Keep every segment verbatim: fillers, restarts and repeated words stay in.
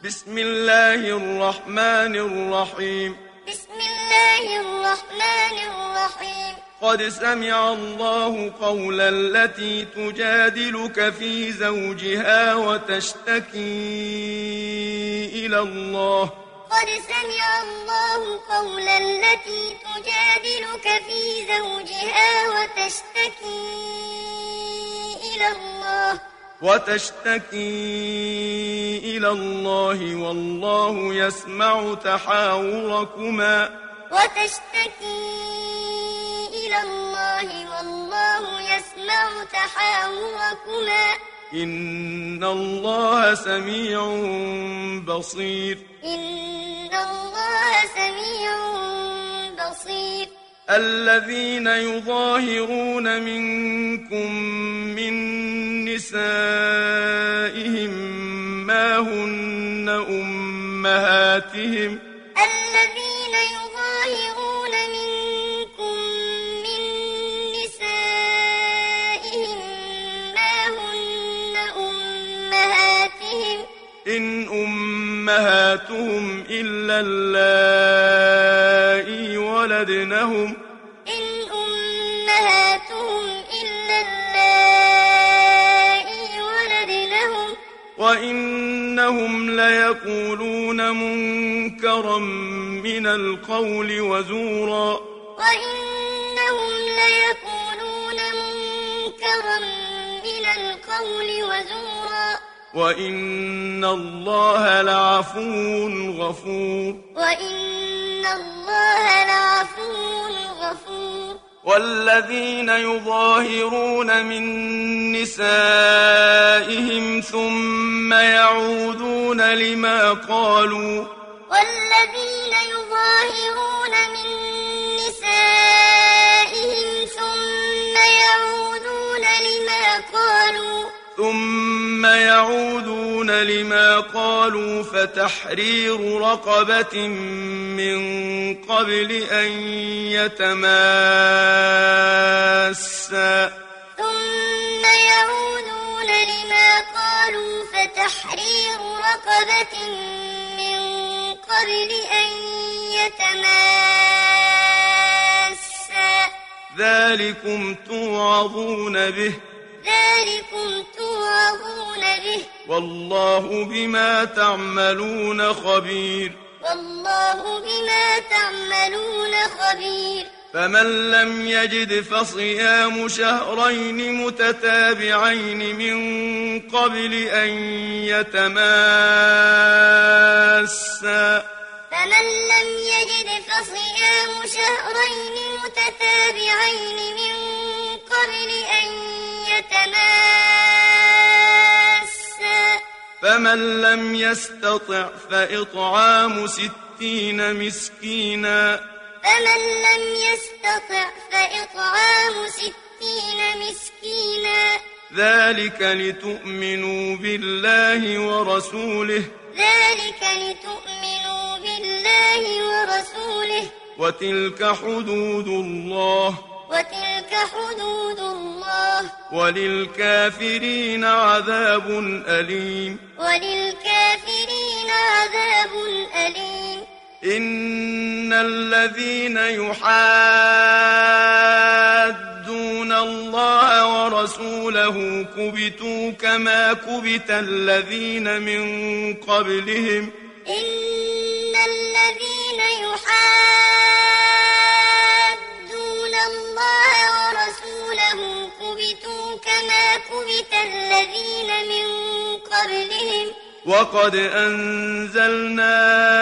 بسم الله الرحمن الرحيم بسم الله الرحمن الرحيم قد سمع الله قول التي تجادلك في زوجها وتشتكي إلى الله قد سمع الله قول التي تجادلك في زوجها وتشتكي إلى الله وتشتكي إلى الله والله يسمع تحاوركما وتشتكي إلى الله والله يسمع تحاوركما إن الله سميع بصير إن الله سميع بصير الذين يظاهرون منكم من نسائهم ما هن أمهاتهم الذين يظاهرون منكم من نسائهم ما هن أمهاتهم إن أمهاتهم إلا اللائي ولدنهم إن أمهاتهم إلا اللائي ولدنهم وإنهم ليقولون منكرا من القول وزورا وإنهم ليقولون منكرا من القول وزورا وإن الله لعفو غفور وإن الله لعفو غفور والذين يظاهرون من نسائهم ثم يعودون لما قالوا والذين يظاهرون من نسائهم ثم يعودون لما قالوا ثم يعودون لما قالوا فتحرير رقبة من قبل أن يتماسا ثم يعودون لما قالوا فتحرير رقبة من قبل أن يتماسا ذلكم توعظون به ذلكم توعظون به والله بما تعملون خبير والله بما تعملون خبير فمن لم يجد فصيام شهرين متتابعين من قبل أن يتماسا فمن لم يجد فصيام شهرين متتابعين من قبل أن يتماسا فمن لم يستطع فإطعام ستين مسكينا فمن لم يستطع فإطعام ستين مسكينا ذلك لتؤمنوا بالله ورسوله ذلك لتؤمنوا بالله ورسوله وتلك حدود الله وتلك حدود الله وللكافرين عذاب أليم وللكافرين عذاب أليم إن الذين يحادون الله ورسوله كبتوا كما كبت الذين من قبلهم إن الذين يحادون الله ورسوله كبتوا كما كبت الذين من قبلهم وقد أنزلنا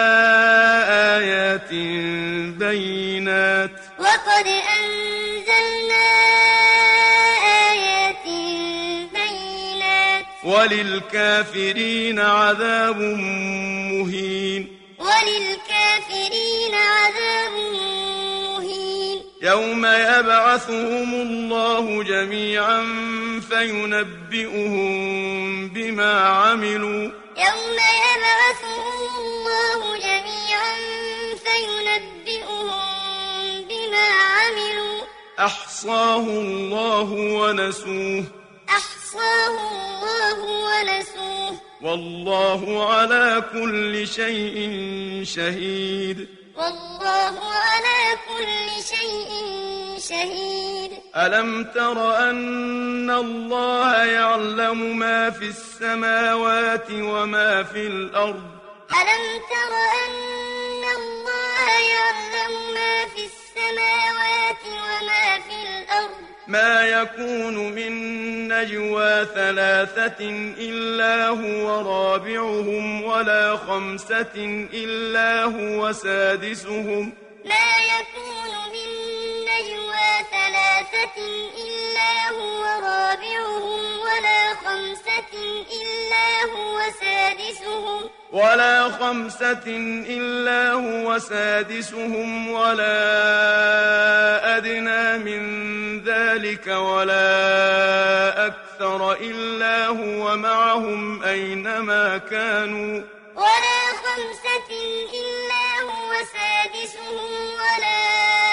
آيات بينات وقد أنزلنا آيات بينات وللكافرين عذاب مهين وللكافرين عذاب مهين يوم يبعثهم الله جميعا فينبئهم بما عملوا يوم يبعثهم الله جميعا فينبئهم بما عملوا أحصاه الله ونسوه أحصاه الله ونسوه والله على كل شيء شهيد والله على كل شيء شهيد ألم تر أن الله يعلم ما في السماوات وما في الأرض ألم تر أن الله يعلم ما في السماوات وما في الأرض ما يكون من نجوى ثلاثة إلا هو رابعهم ولا خمسة إلا هو سادسهم ما يكون من نجوى ثلاثة إلا هو رابعهم ولا خمسة إلا هو سادسهم ولا خمسة إلا هو سادسهم ولا أدنى من ذلك ولا أكثر إلا هو معهم أينما كانوا ولا خمسة إلا هو سادسهم ولا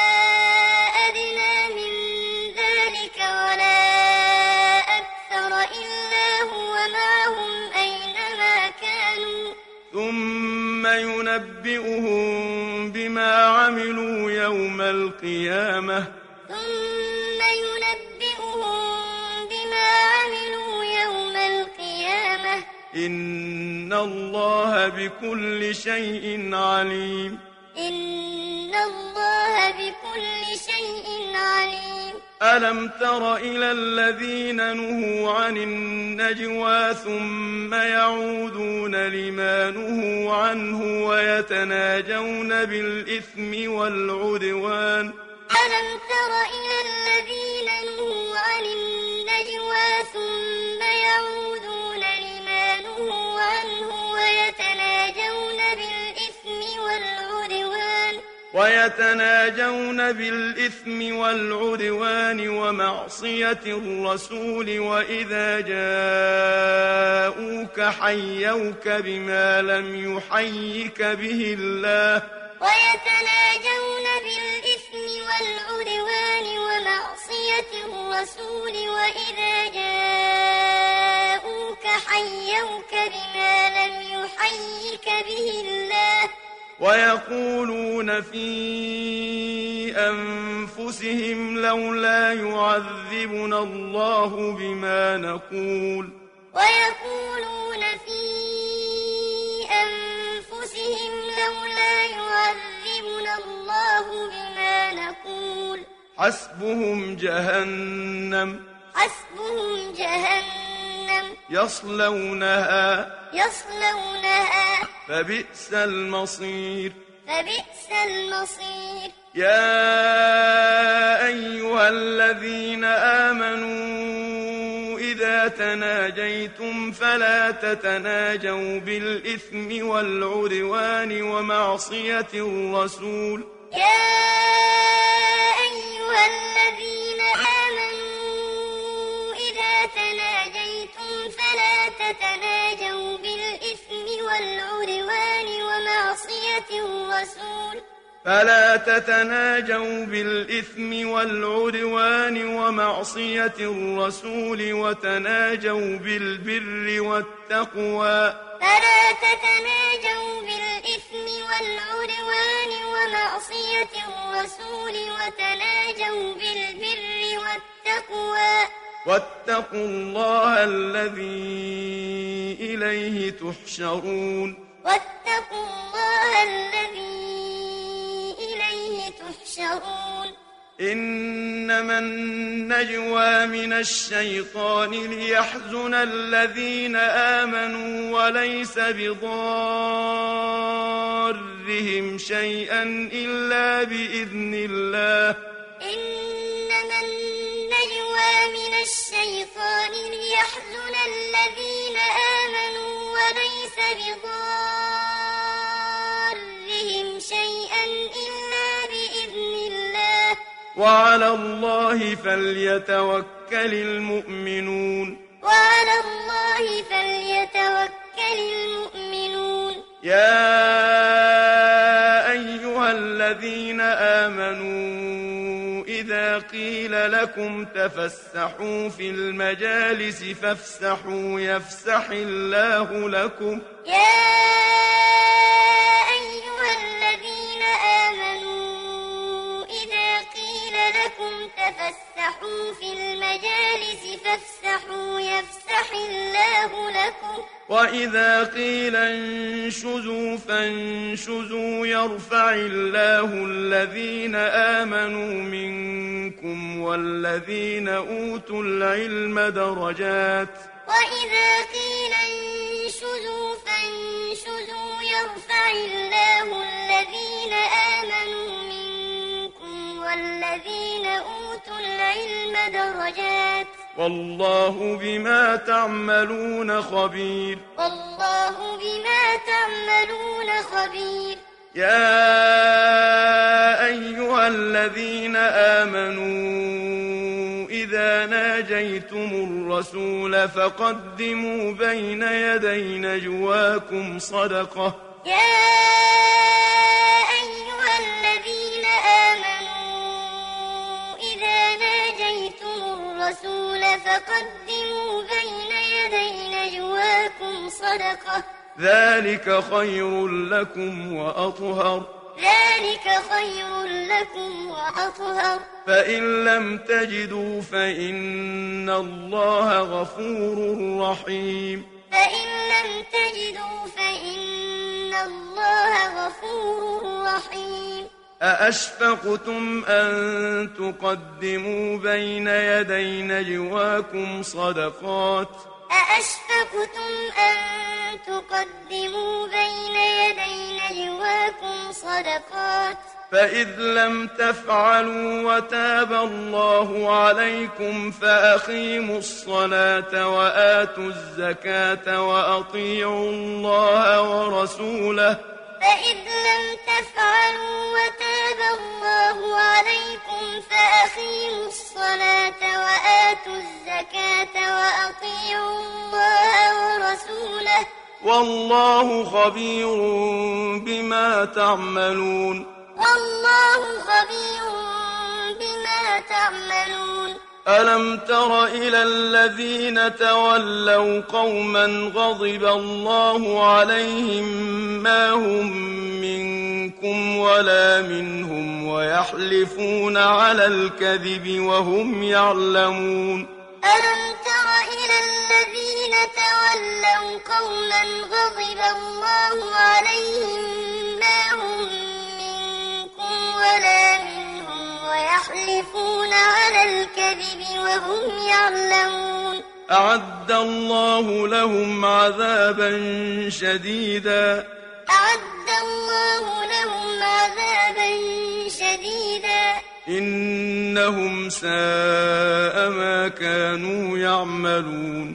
أدنى من ذلك ولا أكثر إلا هو معهم أينما كانوا ثم ينبئهم بما عملوا يوم القيامة ثم ينبئهم بما عملوا يوم القيامة إن الله بكل شيء عليم إن الله بكل شيء عليم ألم تر إلى الذين نهوا عن النجوى ثم يعودون لما نهوا عنه ويتناجون بالإثم والعدوان ألم تر إلى الذين نهوا عن النجوى ثم يعودون لما نهوا عنه ويتناجون بالإثم والعدوان ويتناجون بالإثم والعدوان ومعصية الرسول وإذا جاءوك حيوك بما لم يحيك به الله ويتناجون بالإثم والعدوان ومعصية الرسول وإذا جاءوك حيوك بما لم يحيك به الله ويقولون في أنفسهم لولا يعذبنا الله بما نقول ويقولون في أنفسهم لولا يعذبنا الله بما نقول حسبهم جهنم حسبهم جهنم يصلونها يصلونها فبئس المصير فبئس المصير يا أيها الذين آمنوا إذا تناجيتم فلا تتناجوا بالإثم والعدوان ومعصية الرسول يا أيها الذين آمنوا إذا تناجيتم فلا تتناجوا بالإثم والعدوان ومعصية الرسول فلا تتناجوا بالإثم والعدوان ومعصية الرسول وتناجوا بالبر والتقوى فلا تتناجوا بالإثم والعدوان ومعصية الرسول وتناجوا بالبر والتقوى واتقوا الله الذي إليه تحشرون واتقوا الله الذي إليه تحشرون إنما النجوى من الشيطان ليحزن الذين آمنوا وليس بضارهم شيئا إلا بإذن الله إنما النجوى من الشيطان ليحزن الذين آمنوا وليس بضارهم شيئا إلا بإذن الله وعلى الله فليتوكل المؤمنون وعلى الله فليتوكل المؤمنون يا أيها الذين آمنوا إذا قيل لكم تفسحوا في المجالس فافسحوا يفسح الله لكم يا أيها الذين آمنوا إذا قيل لكم تفسحوا في المجالس فافسحوا يفسح الله لكم وإذا قيل انشزوا فانشزوا يرفع الله الذين آمنوا منكم والذين أوتوا العلم درجات وإذا قيل انشزوا فانشزوا يرفع الله الذين آمنوا منكم والذين أوتوا العلم درجات والله بما تعملون خبير والله بما تعملون خبير يا أيها الذين آمنوا إذا ناجيتم الرسول فقدموا بين يدي نجواكم صدقة يا أيها الذين آمنوا إذا ناجيتم الرسول فقدموا بين يدي نجواكم صدقة ذلك خير لكم وأطهر ذلك خير لكم وأطهر فإن لم تجدوا فإن الله غفور رحيم فإن لم تجدوا فإن الله غفور رحيم أأشفقتم أن تقدموا بين يدي نجواكم صدقات أأشفقتم أن تقدموا بين يدي نجواكم صدقات فإذ لم تفعلوا وتاب الله عليكم فأقيموا الصلاة وآتوا الزكاة وأطيعوا الله ورسوله فإذ لم تفعلوا وتاب الله عليكم فأقيموا الصلاة وآتوا الزكاة وأطيعوا الله ورسوله والله خبير بما تعملون والله خبير بما تعملون ألم تر إلى الذين تولوا قوما غضب الله عليهم ما هم منكم ولا منهم ويحلفون على الكذب وهم يعلمون ألم تر إلى الذين تولوا قوما غضب الله عليهم ما هم منكم ولا منهم ويحلفون على الكذب وهم يعلمون أعد الله لهم عذابا شديدا أعد الله لهم عذابا شديدا إنهم ساء ما كانوا يعملون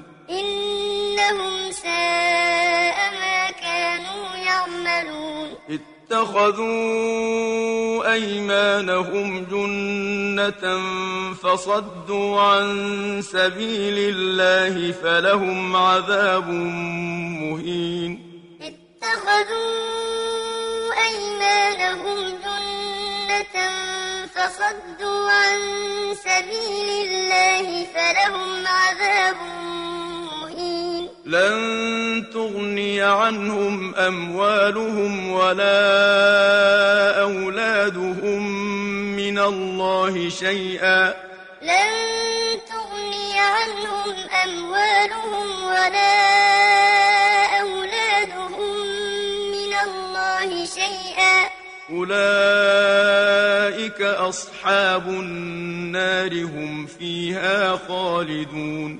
إنهم ساء ما كانوا يعملون اتخذوا أيمانهم جنة فصدوا عن سبيل الله فلهم عذاب مهين اتخذوا أيمانهم جنة فصدوا عن سبيل الله فلهم عذاب مهين لن تغني عنهم أموالهم ولا أولادهم من الله شيئا لن تغني عنهم أموالهم ولا أولادهم من الله شيئا أولئك أصحاب النار هم فيها خالدون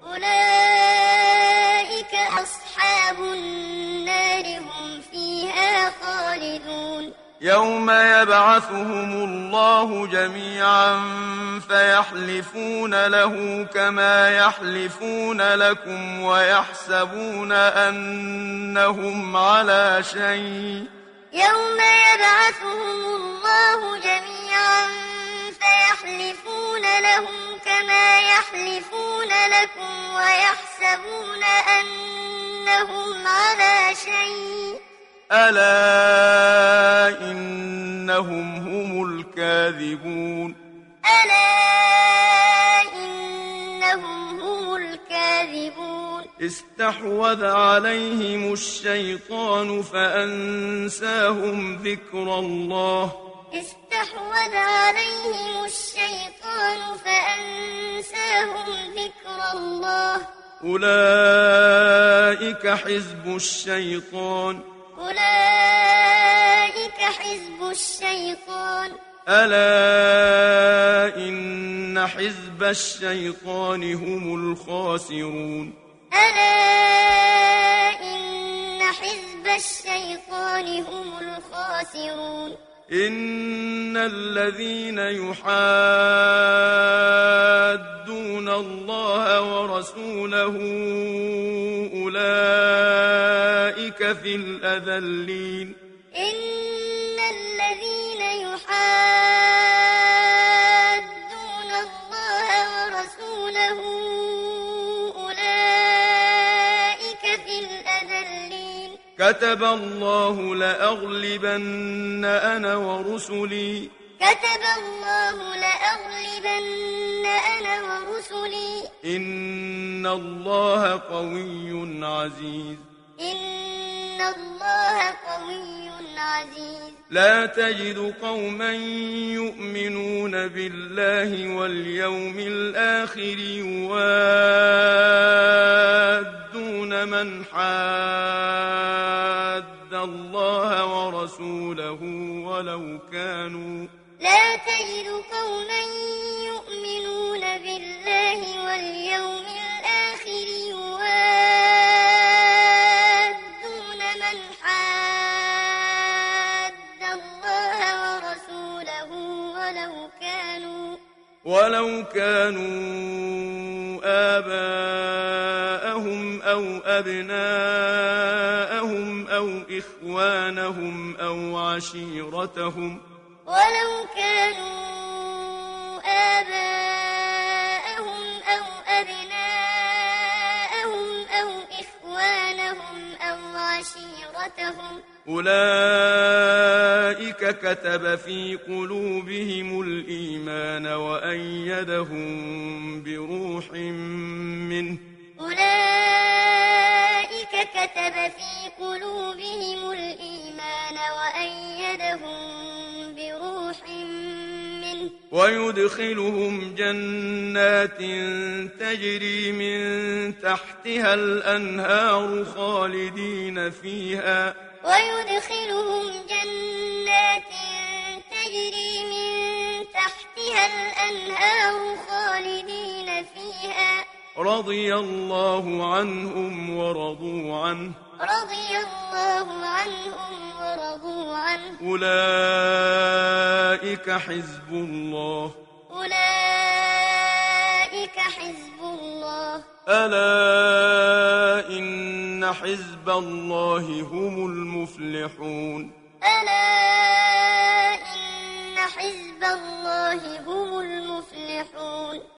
أولئك أصحاب النار هم فيها خالدون يوم يبعثهم الله جميعا فيحلفون له كما يحلفون لكم ويحسبون أنهم على شيء يوم يبعثهم الله جميعا فيحلفون له كما يحلفون لكم ويحسبون أنهم على شيء ألا إنهم هم الكاذبون ألا استحوذ عليهم الشيطان فأنساهم ذكر الله استحوذ عليهم الشيطان فأنساهم ذكر الله أولئك حزب الشيطان أولئك حزب الشيطان ألا إن حزب الشيطان هم الخاسرون ألا إن حزب الشيطان هم الخاسرون إن الذين يحادون الله ورسوله أولئك في الأذلين إن الذين يحادون الله ورسوله أولئك في الأذلين كتب الله لأغلبن أنا ورسلي كتب الله لأغلبن أنا ورسلي إن الله قوي عزيز إن الله قوي عزيز لا تجد قوما يؤمنون بالله واليوم الآخر يوادون من حاد الله ورسوله ولو كانوا لا تجد قوما يؤمنون بالله واليوم الآخر يوادون من حاد الله ورسوله ولو كانوا ولو كانوا آباءهم أو أبناءهم أو إخوانهم أو عشيرتهم ولو كانوا آباءهم أو أبناءهم أو إخوانهم أو عشيرتهم أولئك كتب في قلوبهم الإيمان وأيدهم بروح منه أولئك كتب في قلوبهم الإيمان وأيدهم بروح منه ويدخلهم جنات تجري من تحتها الأنهار خالدين فيها ويدخلهم جنات تجري من تحتها الأنهار خالدين فيها رضي الله عنهم ورضوا عنه رضي الله عنهم ورضوا عنه أولئك حزب الله أولئك حزب الله ألا إن حزب الله هم المفلحون ألا إن حزب الله هم المفلحون